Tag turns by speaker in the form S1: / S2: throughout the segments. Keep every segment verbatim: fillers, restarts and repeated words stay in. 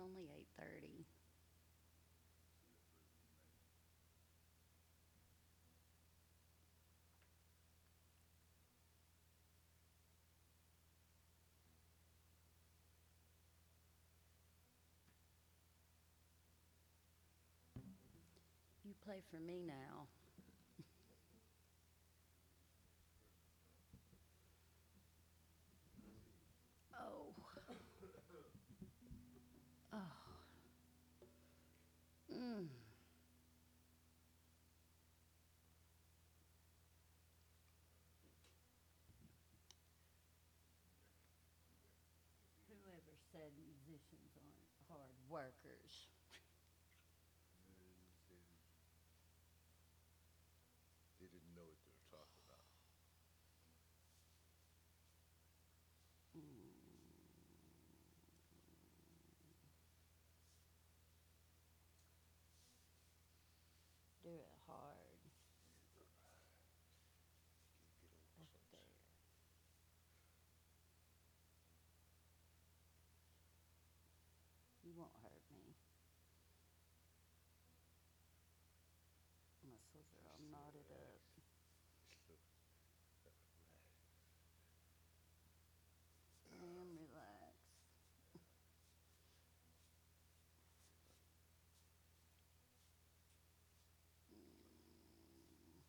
S1: only eight thirty. You play for me now. Oh. Oh. Mm. Whoever said musicians aren't hard workers?
S2: They didn't know what they were talking about.
S1: Mm. Do it hard.
S2: Get, get over
S1: Up
S2: some.
S1: there. You won't hurt me. Muscles are all
S2: Just so
S1: knotted up.
S2: relaxed. So relaxed.
S1: I am relaxed. Mm.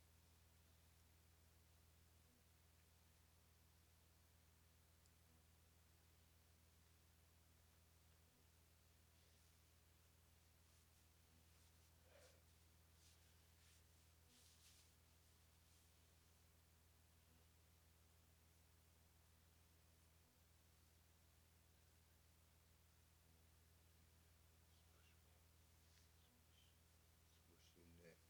S2: Smush your neck.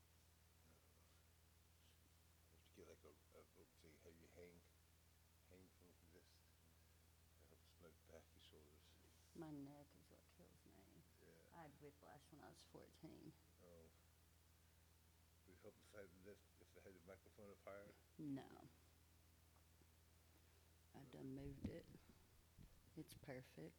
S2: You have to get like a, a rope thing. Have you hang, hang from this. That helps my back and shoulders.
S1: My neck is what kills me.
S2: Yeah.
S1: I had whiplash when I was fourteen.
S2: Oh. Would it help if I lift if I had the microphone up higher?
S1: No. I've done moved it. It's perfect.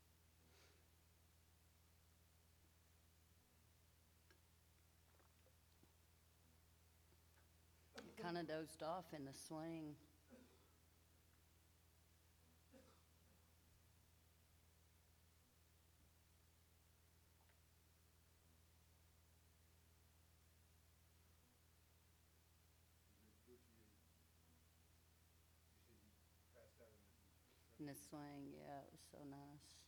S1: It kind of dozed off in the swing. In the swing, yeah, it was so nice.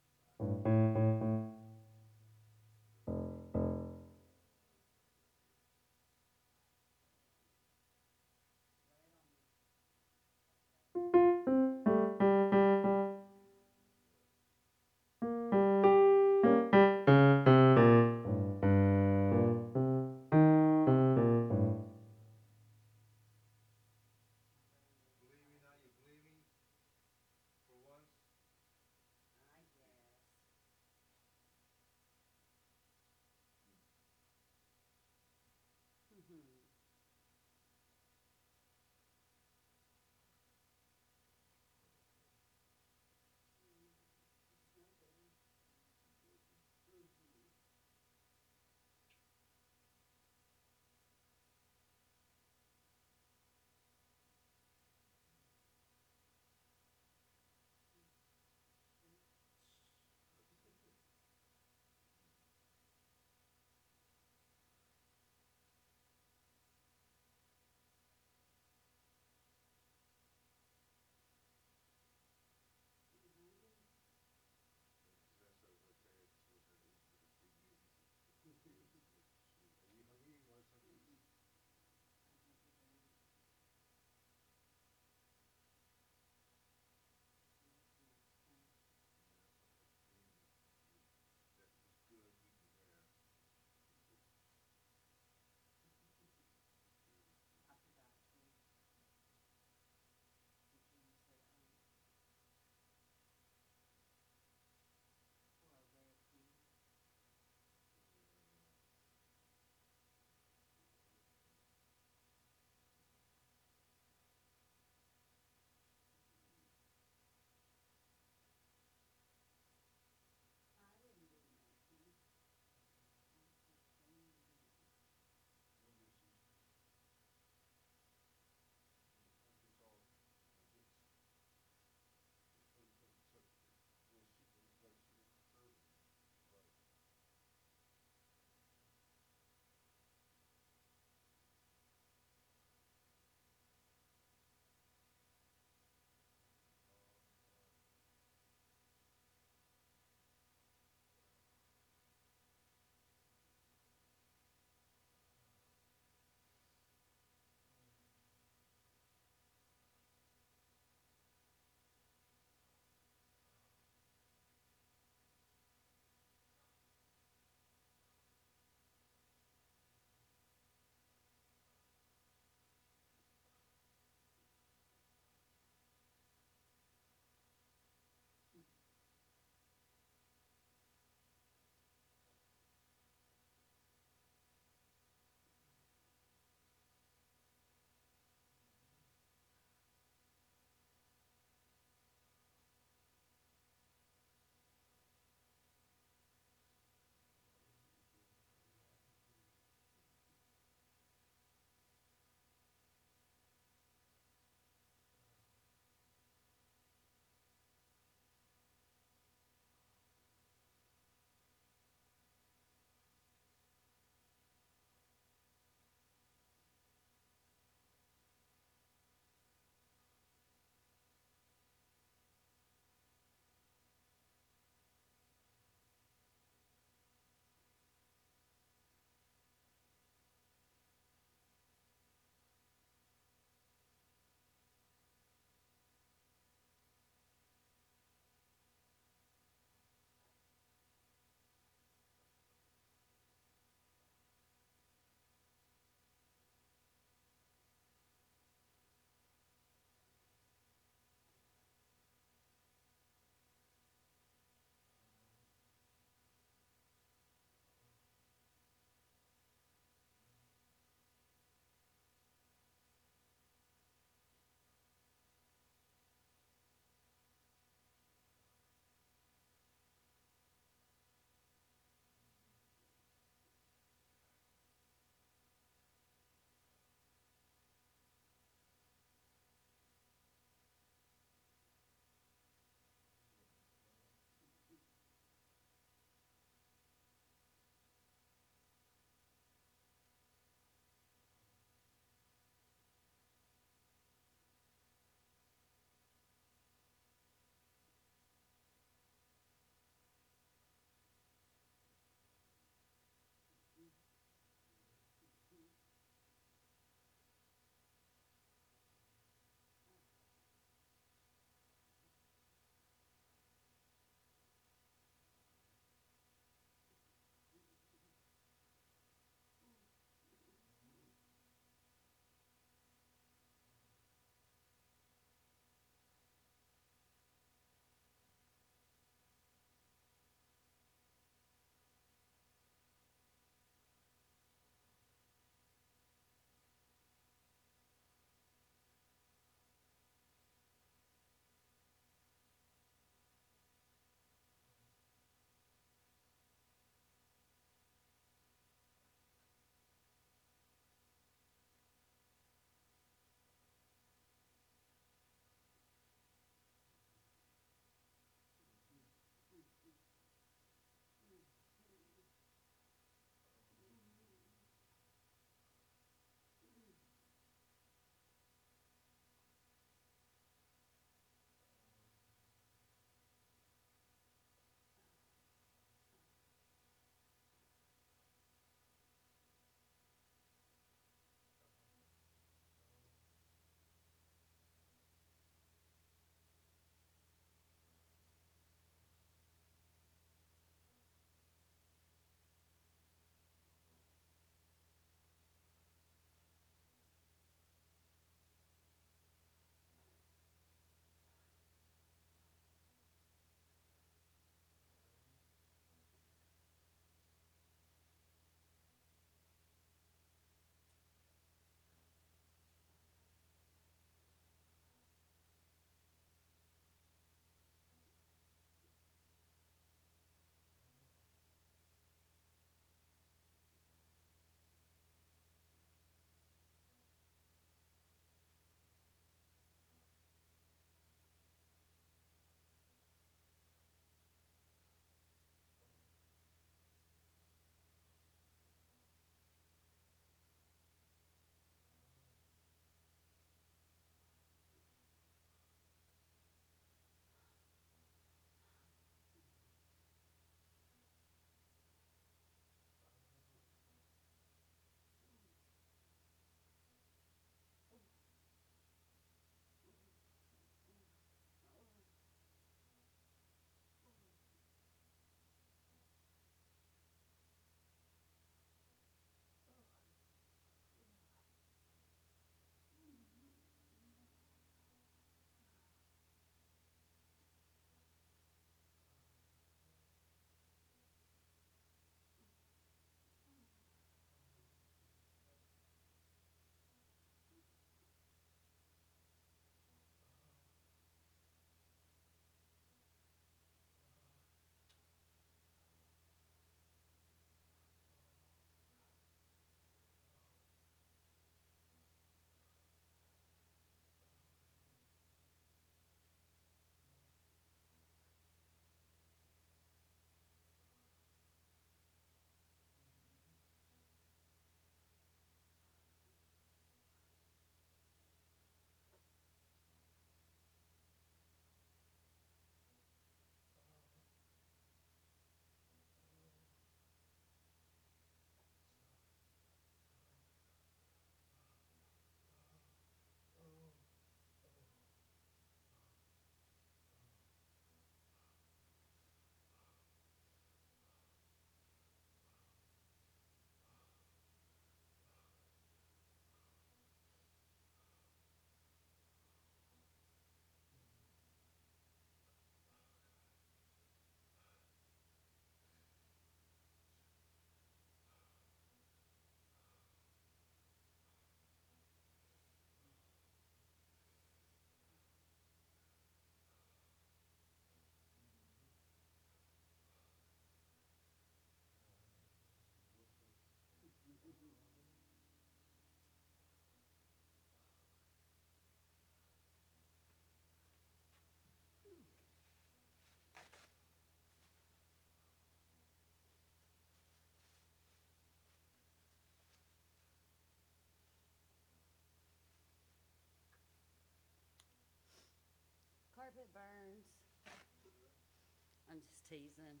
S1: teasing.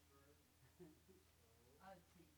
S1: I was teasing.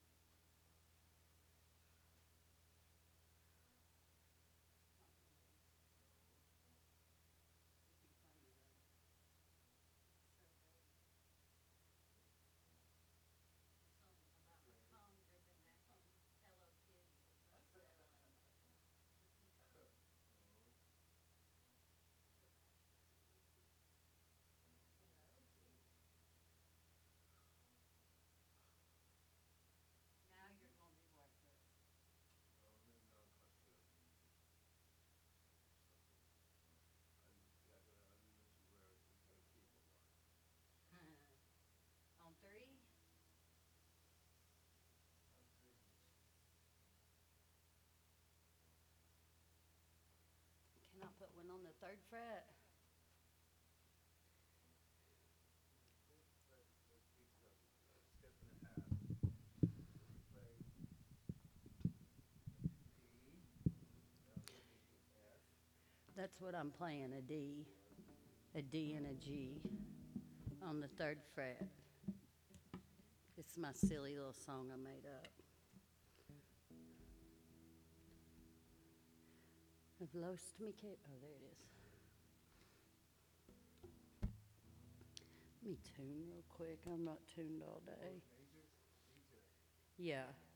S1: Now you're gonna be working.
S2: Oh, no, no, I can't see that music. Something. I, yeah, I don't know. I don't know to where is there a keyboard one.
S1: On three?
S2: On three.
S1: Can I put one on the third fret?
S2: Fourth fret is a big step, a step and a half. So you play a D, now then you do F.
S1: That's what I'm playing, a D. A D and a G on the third fret. It's my silly little song I made up. I've lost me cape. Oh, there it is. Let me tune real quick. I'm not tuned all day.
S2: Major, major.
S1: Yeah.